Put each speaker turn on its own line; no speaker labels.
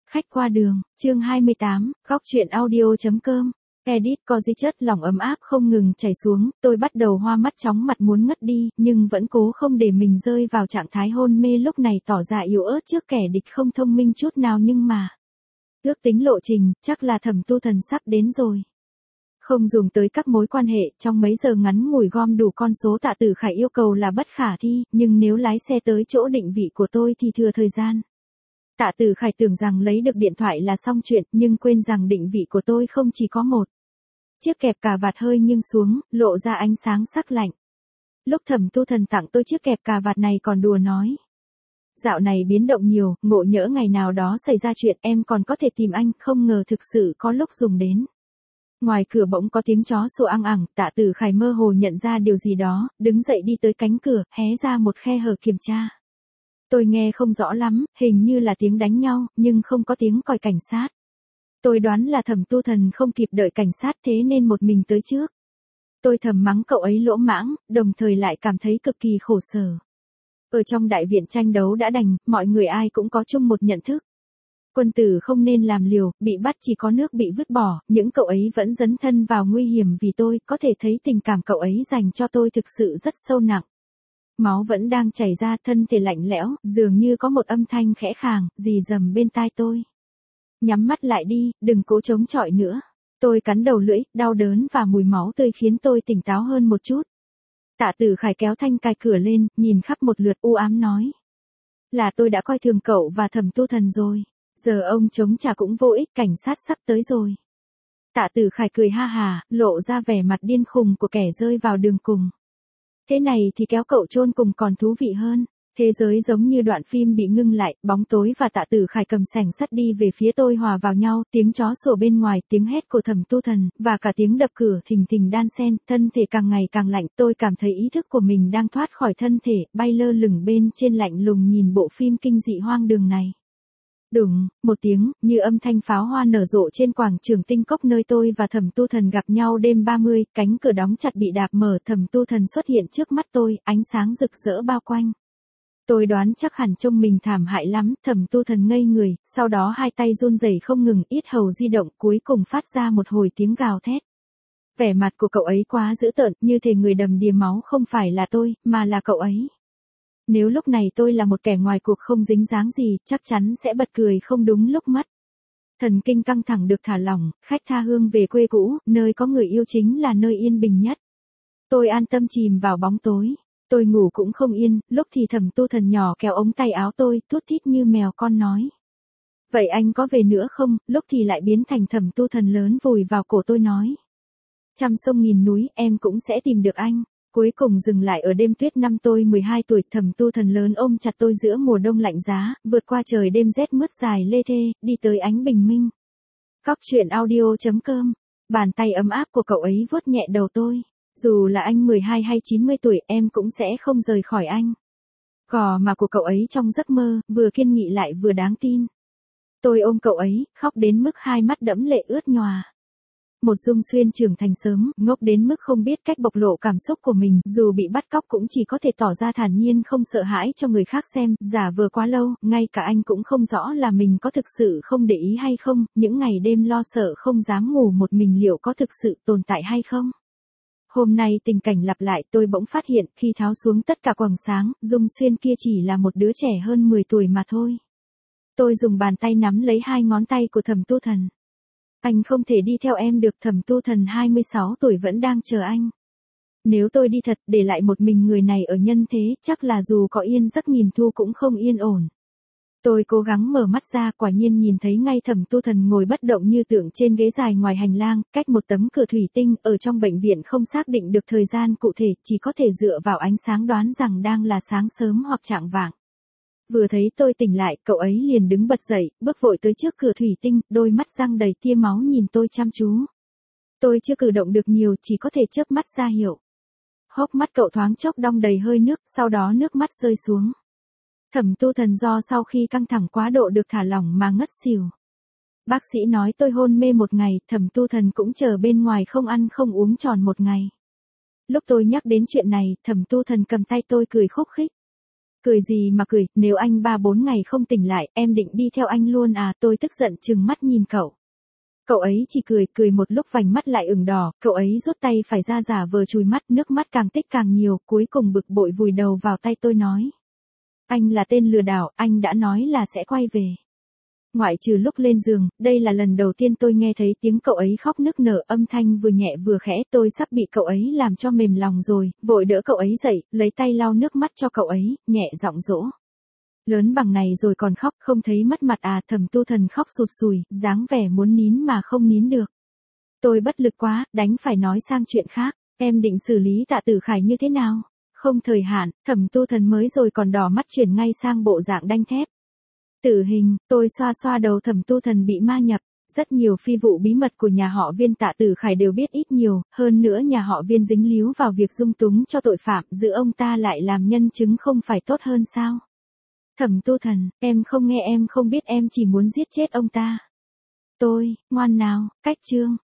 Khách qua đường, chương 28, góc truyện audio.com. Edit có di chất lỏng ấm áp không ngừng chảy xuống, tôi bắt đầu hoa mắt chóng mặt muốn ngất đi, nhưng vẫn cố không để mình rơi vào trạng thái hôn mê lúc này tỏ ra yếu ớt trước kẻ địch không thông minh chút nào nhưng mà. Ước tính lộ trình, chắc là Thẩm Tu Thần sắp đến rồi. Không dùng tới các mối quan hệ, trong mấy giờ ngắn ngủi gom đủ con số Tạ Tử Khải yêu cầu là bất khả thi, nhưng nếu lái xe tới chỗ định vị của tôi thì thừa thời gian. Tạ Tử Khải tưởng rằng lấy được điện thoại là xong chuyện, nhưng quên rằng định vị của tôi không chỉ có một. Chiếc kẹp cà vạt hơi nghiêng xuống, lộ ra ánh sáng sắc lạnh. Lúc Thẩm Tu Thần tặng tôi chiếc kẹp cà vạt này còn đùa nói. Dạo này biến động nhiều, ngộ nhỡ ngày nào đó xảy ra chuyện em còn có thể tìm anh, không ngờ thực sự có lúc dùng đến. Ngoài cửa bỗng có tiếng chó sủa ăng ẳng, Tạ Tử Khải mơ hồ nhận ra điều gì đó, đứng dậy đi tới cánh cửa, hé ra một khe hở kiểm tra. Tôi nghe không rõ lắm, hình như là tiếng đánh nhau, nhưng không có tiếng còi cảnh sát. Tôi đoán là Thẩm Tu Thần không kịp đợi cảnh sát thế nên một mình tới trước. Tôi thầm mắng cậu ấy lỗ mãng, đồng thời lại cảm thấy cực kỳ khổ sở. Ở trong đại viện tranh đấu đã đành, mọi người ai cũng có chung một nhận thức. Quân tử không nên làm liều, bị bắt chỉ có nước bị vứt bỏ, những cậu ấy vẫn dấn thân vào nguy hiểm vì tôi, có thể thấy tình cảm cậu ấy dành cho tôi thực sự rất sâu nặng. Máu vẫn đang chảy ra, thân thể lạnh lẽo, dường như có một âm thanh khẽ khàng, rì rầm bên tai tôi. Nhắm mắt lại đi, đừng cố chống chọi nữa. Tôi cắn đầu lưỡi, đau đớn và mùi máu tươi khiến tôi tỉnh táo hơn một chút. Tạ Tử Khải kéo thanh cài cửa lên, nhìn khắp một lượt u ám nói. Là tôi đã coi thường cậu và Thẩm Tu Thần rồi. Giờ ông chống trả cũng vô ích, cảnh sát sắp tới rồi. Tạ Tử Khải cười ha hà, lộ ra vẻ mặt điên khùng của kẻ rơi vào đường cùng. Thế này thì kéo cậu chôn cùng còn thú vị hơn. Thế giới giống như đoạn phim bị ngưng lại, bóng tối và Tạ Tử Khải cầm sẻng sắt đi về phía tôi hòa vào nhau, tiếng chó sủa bên ngoài, tiếng hét của Thẩm Tu Thần, và cả tiếng đập cửa thình thình đan xen, thân thể càng ngày càng lạnh, tôi cảm thấy ý thức của mình đang thoát khỏi thân thể, bay lơ lửng bên trên lạnh lùng nhìn bộ phim kinh dị hoang đường này. Đùng, một tiếng, như âm thanh pháo hoa nở rộ trên quảng trường Tinh Cốc nơi tôi và Thẩm Tu Thần gặp nhau đêm 30, cánh cửa đóng chặt bị đạp mở, Thẩm Tu Thần xuất hiện trước mắt tôi, ánh sáng rực rỡ bao quanh. Tôi đoán chắc hẳn trông mình thảm hại lắm, Thẩm Tu Thần ngây người, sau đó hai tay run rẩy không ngừng, yết hầu di động, cuối cùng phát ra một hồi tiếng gào thét. Vẻ mặt của cậu ấy quá dữ tợn, như thể người đầm đìa máu không phải là tôi, mà là cậu ấy. Nếu lúc này tôi là một kẻ ngoài cuộc không dính dáng gì, chắc chắn sẽ bật cười không đúng lúc mắt. Thần kinh căng thẳng được thả lỏng, khách tha hương về quê cũ, nơi có người yêu chính là nơi yên bình nhất. Tôi an tâm chìm vào bóng tối. Tôi ngủ cũng không yên, lúc thì Thẩm Tu Thần nhỏ kéo ống tay áo tôi, thút thít như mèo con nói. Vậy anh có về nữa không, lúc thì lại biến thành Thẩm Tu Thần lớn vùi vào cổ tôi nói. Trăm sông nghìn núi, em cũng sẽ tìm được anh. Cuối cùng dừng lại ở đêm tuyết năm tôi 12 tuổi, Thẩm Tu Thần lớn ôm chặt tôi giữa mùa đông lạnh giá, vượt qua trời đêm rét mướt dài lê thê, đi tới ánh bình minh. Góc truyện audio.com, bàn tay ấm áp của cậu ấy vuốt nhẹ đầu tôi. Dù là anh 12 hay 90 tuổi em cũng sẽ không rời khỏi anh. Gò má của cậu ấy trong giấc mơ, vừa kiên nghị lại vừa đáng tin. Tôi ôm cậu ấy, khóc đến mức hai mắt đẫm lệ ướt nhòa. Một Dung Xuyên trưởng thành sớm, ngốc đến mức không biết cách bộc lộ cảm xúc của mình, dù bị bắt cóc cũng chỉ có thể tỏ ra thản nhiên không sợ hãi cho người khác xem, giả vờ quá lâu, ngay cả anh cũng không rõ là mình có thực sự không để ý hay không, những ngày đêm lo sợ không dám ngủ một mình liệu có thực sự tồn tại hay không. Hôm nay tình cảnh lặp lại, tôi bỗng phát hiện, khi tháo xuống tất cả quầng sáng, Dung Xuyên kia chỉ là một đứa trẻ hơn 10 tuổi mà thôi. Tôi dùng bàn tay nắm lấy hai ngón tay của Thẩm Tu Thần. Anh không thể đi theo em được, Thẩm Tu Thần 26 tuổi vẫn đang chờ anh. Nếu tôi đi thật, để lại một mình người này ở nhân thế, chắc là dù có yên giấc nghìn thu cũng không yên ổn. Tôi cố gắng mở mắt ra, quả nhiên nhìn thấy ngay Thẩm Tu Thần ngồi bất động như tượng trên ghế dài ngoài hành lang, cách một tấm cửa thủy tinh, ở trong bệnh viện không xác định được thời gian cụ thể, chỉ có thể dựa vào ánh sáng đoán rằng đang là sáng sớm hoặc chạng vạng. Vừa thấy tôi tỉnh lại, cậu ấy liền đứng bật dậy, bước vội tới trước cửa thủy tinh, đôi mắt răng đầy tia máu nhìn tôi chăm chú. Tôi chưa cử động được nhiều, chỉ có thể chớp mắt ra hiệu. Hốc mắt cậu thoáng chốc đong đầy hơi nước, sau đó nước mắt rơi xuống. Thẩm Tu Thần do sau khi căng thẳng quá độ được thả lỏng mà ngất xỉu. Bác sĩ nói tôi hôn mê một ngày, Thẩm Tu Thần cũng chờ bên ngoài không ăn không uống tròn một ngày. Lúc tôi nhắc đến chuyện này, Thẩm Tu Thần cầm tay tôi cười khúc khích. Cười gì mà cười, nếu anh 3-4 ngày không tỉnh lại, em định đi theo anh luôn à, tôi tức giận trừng mắt nhìn cậu. Cậu ấy chỉ cười một lúc vành mắt lại ửng đỏ, cậu ấy rút tay phải ra giả vờ chùi mắt, nước mắt càng tích càng nhiều, cuối cùng bực bội vùi đầu vào tay tôi nói. Anh là tên lừa đảo, anh đã nói là sẽ quay về. Ngoại trừ lúc lên giường, đây là lần đầu tiên tôi nghe thấy tiếng cậu ấy khóc nức nở, âm thanh vừa nhẹ vừa khẽ, tôi sắp bị cậu ấy làm cho mềm lòng rồi, vội đỡ cậu ấy dậy, lấy tay lau nước mắt cho cậu ấy, nhẹ giọng dỗ. Lớn bằng này rồi còn khóc, không thấy mất mặt à, Thẩm Tu Thần khóc sụt sùi, dáng vẻ muốn nín mà không nín được. Tôi bất lực quá, đành phải nói sang chuyện khác, em định xử lý Tạ Tử Khải như thế nào? Không thời hạn, Thẩm Tu Thần mới rồi còn đỏ mắt chuyển ngay sang bộ dạng đanh thép. Tử hình, tôi xoa xoa đầu Thẩm Tu Thần bị ma nhập. Rất nhiều phi vụ bí mật của nhà họ Viên Tạ Tử Khải đều biết ít nhiều, hơn nữa nhà họ Viên dính líu vào việc dung túng cho tội phạm, giữ ông ta lại làm nhân chứng không phải tốt hơn sao? Thẩm Tu Thần, em không nghe, em không biết, em chỉ muốn giết chết ông ta. Tôi, ngoan nào, cách chương.